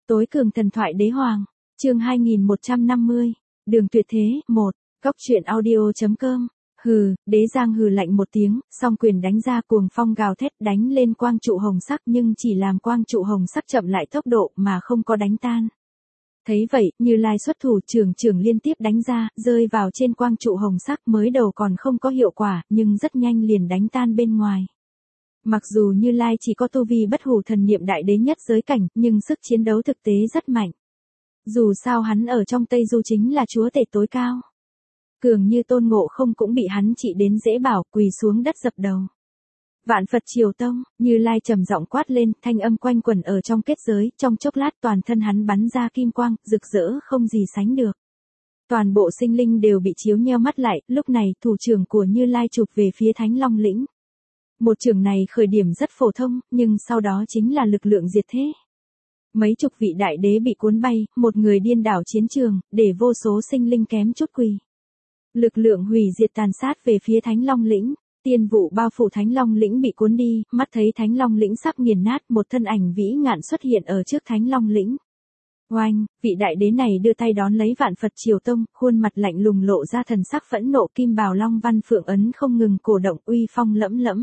Tối cường thần thoại đế hoàng, chương 2150, đường tuyệt thế, 1, góc truyện audio.com. Hừ, đế giang hừ lạnh một tiếng, song quyền đánh ra cuồng phong gào thét đánh lên quang trụ hồng sắc nhưng chỉ làm quang trụ hồng sắc chậm lại tốc độ mà không có đánh tan. Thấy vậy, Như Lai xuất thủ trường liên tiếp đánh ra, rơi vào trên quang trụ hồng sắc mới đầu còn không có hiệu quả, nhưng rất nhanh liền đánh tan bên ngoài. Mặc dù Như Lai chỉ có tu vi bất hủ thần niệm đại đế nhất giới cảnh, nhưng sức chiến đấu thực tế rất mạnh. Dù sao hắn ở trong Tây Du chính là chúa tể tối cao. Cường như Tôn Ngộ Không cũng bị hắn trị đến dễ bảo, quỳ xuống đất dập đầu. Vạn Phật Triều Tông, Như Lai trầm giọng quát lên, thanh âm quanh quẩn ở trong kết giới, trong chốc lát toàn thân hắn bắn ra kim quang, rực rỡ không gì sánh được. Toàn bộ sinh linh đều bị chiếu nheo mắt lại, lúc này thủ trưởng của Như Lai chụp về phía Thánh Long lĩnh. Một trường này khởi điểm rất phổ thông, nhưng sau đó chính là lực lượng diệt thế. Mấy chục vị đại đế bị cuốn bay, một người điên đảo chiến trường, để vô số sinh linh kém chút quỳ. Lực lượng hủy diệt tàn sát về phía Thánh Long lĩnh, tiên vụ bao phủ Thánh Long lĩnh bị cuốn đi, mắt thấy Thánh Long lĩnh sắp nghiền nát, một thân ảnh vĩ ngạn xuất hiện ở trước Thánh Long lĩnh. Oanh, vị đại đế này đưa tay đón lấy Vạn Phật Triều Tông, khuôn mặt lạnh lùng lộ ra thần sắc phẫn nộ, kim bào long văn phượng ấn không ngừng cổ động, uy phong lẫm lẫm.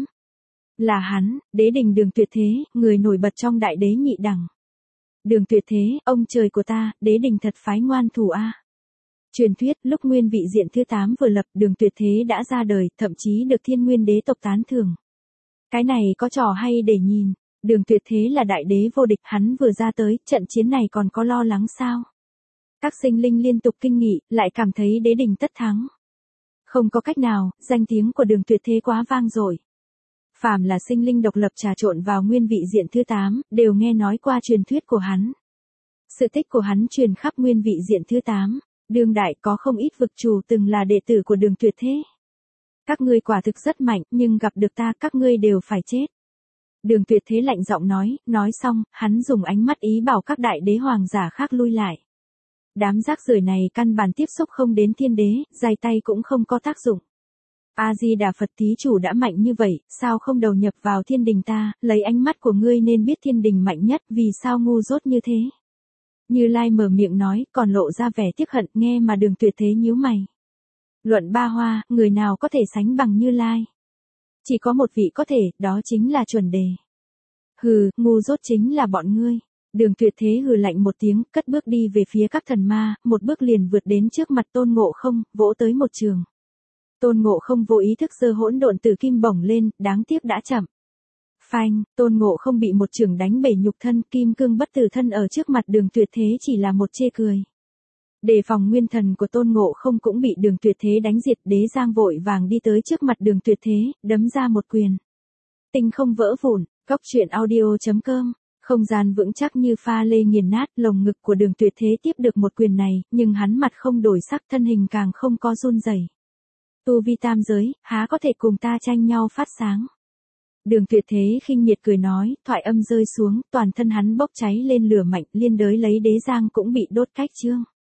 Là hắn, đế đình Đường Tuyệt Thế, người nổi bật trong đại đế nhị đẳng. Đường Tuyệt Thế, ông trời của ta, đế đình thật phái ngoan thủ a. Truyền thuyết, lúc nguyên vị diện thứ 8 vừa lập, Đường Tuyệt Thế đã ra đời, thậm chí được Thiên Nguyên đế tộc tán thưởng. Cái này có trò hay để nhìn, Đường Tuyệt Thế là đại đế vô địch, hắn vừa ra tới, trận chiến này còn có lo lắng sao? Các sinh linh liên tục kinh nghị, lại cảm thấy đế đình tất thắng. Không có cách nào, danh tiếng của Đường Tuyệt Thế quá vang dội. Phàm là sinh linh độc lập trà trộn vào nguyên vị diện thứ 8, đều nghe nói qua truyền thuyết của hắn. Sự tích của hắn truyền khắp nguyên vị diện thứ 8, đương đại có không ít vực chủ từng là đệ tử của Đường Tuyệt Thế. Các ngươi quả thực rất mạnh, nhưng gặp được ta các ngươi đều phải chết. Đường Tuyệt Thế lạnh giọng nói xong, hắn dùng ánh mắt ý bảo các đại đế hoàng giả khác lui lại. Đám rác rưởi này căn bản tiếp xúc không đến thiên đế, giày tay cũng không có tác dụng. A-di-đà Phật, thí chủ đã mạnh như vậy, sao không đầu nhập vào thiên đình ta, lấy ánh mắt của ngươi nên biết thiên đình mạnh nhất, vì sao ngu dốt như thế. Như Lai mở miệng nói, còn lộ ra vẻ tiếc hận, nghe mà Đường Tuyệt Thế nhíu mày. Luận ba hoa, người nào có thể sánh bằng Như Lai? Chỉ có một vị có thể, đó chính là chuẩn đề. Hừ, ngu dốt chính là bọn ngươi. Đường Tuyệt Thế hừ lạnh một tiếng, cất bước đi về phía các thần ma, một bước liền vượt đến trước mặt Tôn Ngộ Không, vỗ tới một trường. Tôn Ngộ Không vô ý thức giơ hỗn độn tử kim bổng lên, đáng tiếc đã chậm. Phanh, Tôn Ngộ Không bị một chưởng đánh bể nhục thân, kim cương bất tử thân ở trước mặt Đường Tuyệt Thế chỉ là một chê cười. Đề phòng nguyên thần của Tôn Ngộ Không cũng bị Đường Tuyệt Thế đánh diệt, đế giang vội vàng đi tới trước mặt Đường Tuyệt Thế, đấm ra một quyền. Tinh không vỡ vụn, góc truyện audio.com. Không gian vững chắc như pha lê nghiền nát, lồng ngực của Đường Tuyệt Thế tiếp được một quyền này, nhưng hắn mặt không đổi sắc, thân hình càng không có run rẩy. Tu vi tam giới, há có thể cùng ta tranh nhau phát sáng. Đường Tuyệt Thế khinh miệt cười nói, thoại âm rơi xuống, toàn thân hắn bốc cháy lên lửa mạnh, liên đới lấy đế giang cũng bị đốt cách chương.